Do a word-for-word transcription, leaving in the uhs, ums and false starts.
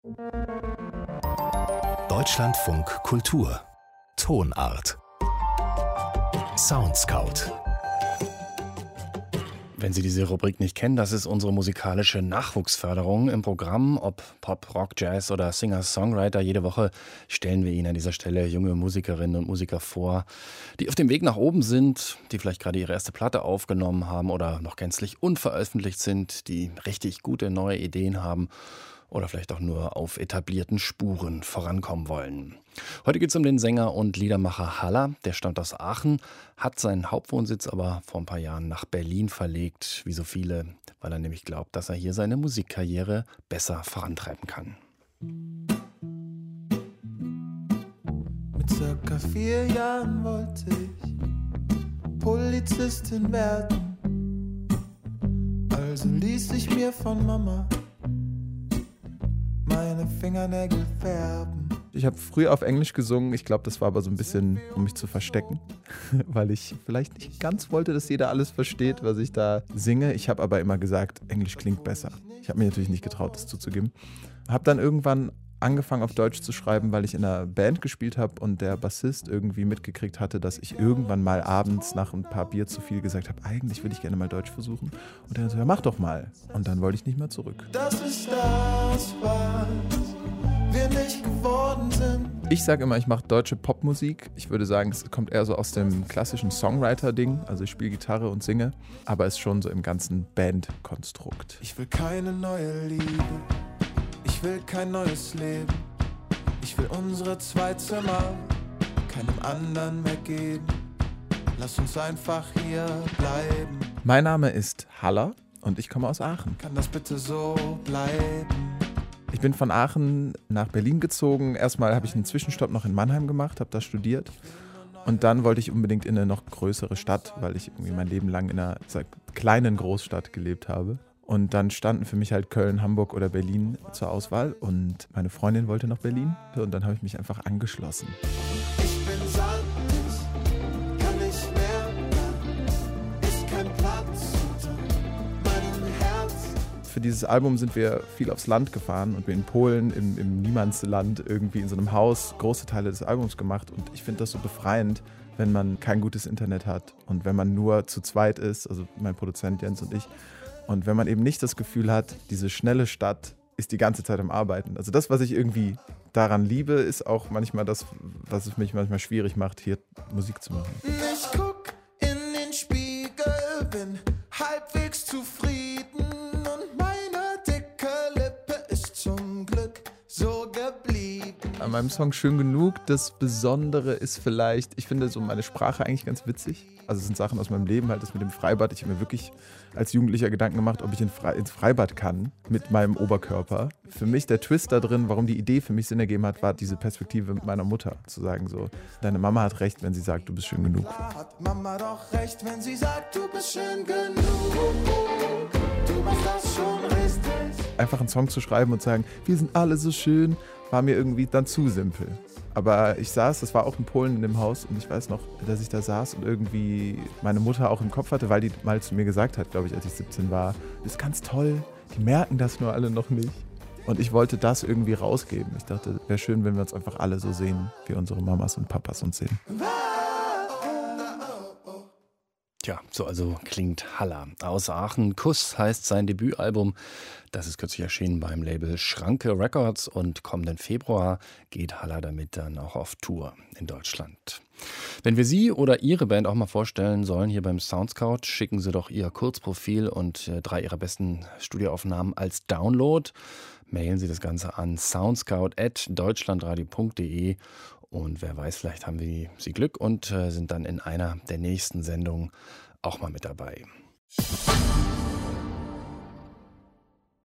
Deutschlandfunk Kultur Tonart Soundscout. Wenn Sie diese Rubrik nicht kennen, das ist unsere musikalische Nachwuchsförderung im Programm. Ob Pop, Rock, Jazz oder Singer-Songwriter, jede Woche stellen wir Ihnen an dieser Stelle junge Musikerinnen und Musiker vor, die auf dem Weg nach oben sind, die vielleicht gerade ihre erste Platte aufgenommen haben oder noch gänzlich unveröffentlicht sind, die richtig gute neue Ideen haben oder vielleicht auch nur auf etablierten Spuren vorankommen wollen. Heute geht es um den Sänger und Liedermacher Halla. Der stammt aus Aachen, hat seinen Hauptwohnsitz aber vor ein paar Jahren nach Berlin verlegt, wie so viele, weil er nämlich glaubt, dass er hier seine Musikkarriere besser vorantreiben kann. Mit circa vier Jahren wollte ich Polizistin werden. Also ließ ich mir von Mama meine Fingernägel färben. Ich habe früher auf Englisch gesungen. Ich glaube, das war aber so ein bisschen, um mich zu verstecken, weil ich vielleicht nicht ganz wollte, dass jeder alles versteht, was ich da singe. Ich habe aber immer gesagt, Englisch klingt besser. Ich habe mir natürlich nicht getraut, das zuzugeben. Habe dann irgendwann angefangen, auf Deutsch zu schreiben, weil ich in einer Band gespielt habe und der Bassist irgendwie mitgekriegt hatte, dass ich irgendwann mal abends nach ein paar Bier zu viel gesagt habe, eigentlich würde ich gerne mal Deutsch versuchen. Und er so, ja, mach doch mal. Und dann wollte ich nicht mehr zurück. Das ist das, was wir nicht geworden sind. Ich sage immer, ich mache deutsche Popmusik. Ich würde sagen, es kommt eher so aus dem klassischen Songwriter-Ding. Also ich spiele Gitarre und singe, aber es ist schon so im ganzen Bandkonstrukt. Ich will keine neue Liebe. Ich will kein neues Leben. Ich will unsere zwei Zimmer keinem anderen mehr geben. Lass uns einfach hier bleiben. Mein Name ist Halla und ich komme aus Aachen. Kann das bitte so bleiben? Ich bin von Aachen nach Berlin gezogen. Erstmal habe ich einen Zwischenstopp noch in Mannheim gemacht, habe da studiert. Und dann wollte ich unbedingt in eine noch größere Stadt, weil ich irgendwie mein Leben lang in einer kleinen Großstadt gelebt habe. Und dann standen für mich halt Köln, Hamburg oder Berlin zur Auswahl. Und meine Freundin wollte nach Berlin. Und dann habe ich mich einfach angeschlossen. Ich bin satt, ich kann nicht mehr, ist kein Platz unter meinem Herz. Für dieses Album sind wir viel aufs Land gefahren und wir in Polen, im, im Niemandsland, irgendwie in so einem Haus große Teile des Albums gemacht. Und ich finde das so befreiend, wenn man kein gutes Internet hat und wenn man nur zu zweit ist, also mein Produzent Jens und ich. Und wenn man eben nicht das Gefühl hat, diese schnelle Stadt ist die ganze Zeit am Arbeiten. Also das, was ich irgendwie daran liebe, ist auch manchmal das, was es mich manchmal schwierig macht, hier Musik zu machen. Ich guck in den Spiegel, bin halbwegs zufrieden und meine dicke Lippe ist zum Glück so geblieben. An meinem Song Schön genug, das Besondere ist vielleicht, ich finde so meine Sprache eigentlich ganz witzig. Also es sind Sachen aus meinem Leben, halt das mit dem Freibad. Ich habe mir wirklich als Jugendlicher Gedanken gemacht, ob ich in Fre- ins Freibad kann mit meinem Oberkörper. Für mich der Twist da drin, warum die Idee für mich Sinn ergeben hat, war diese Perspektive mit meiner Mutter. Zu sagen so, deine Mama hat recht, wenn sie sagt, du bist schön genug. Hat Mama doch recht, wenn sie sagt, du bist schön genug. Du machst das schon richtig. Einfach einen Song zu schreiben und zu sagen, wir sind alle so schön, war mir irgendwie dann zu simpel. Aber ich saß, das war auch in Polen in dem Haus und ich weiß noch, dass ich da saß und irgendwie meine Mutter auch im Kopf hatte, weil die mal zu mir gesagt hat, glaube ich, als ich siebzehn war, das ist ganz toll, die merken das nur alle noch nicht. Und ich wollte das irgendwie rausgeben. Ich dachte, wäre schön, wenn wir uns einfach alle so sehen, wie unsere Mamas und Papas uns sehen. Tja, so also klingt Halla. Aus Aachen. Kuss heißt sein Debütalbum. Das ist kürzlich erschienen beim Label Schranke Records und kommenden Februar geht Halla damit dann auch auf Tour in Deutschland. Wenn wir Sie oder Ihre Band auch mal vorstellen sollen hier beim Soundscout, schicken Sie doch Ihr Kurzprofil und äh, drei Ihrer besten Studioaufnahmen als Download. Mailen Sie das Ganze an soundscout at deutschlandradio punkt de. Und wer weiß, vielleicht haben wir Sie Glück und äh, sind dann in einer der nächsten Sendungen auch mal mit dabei.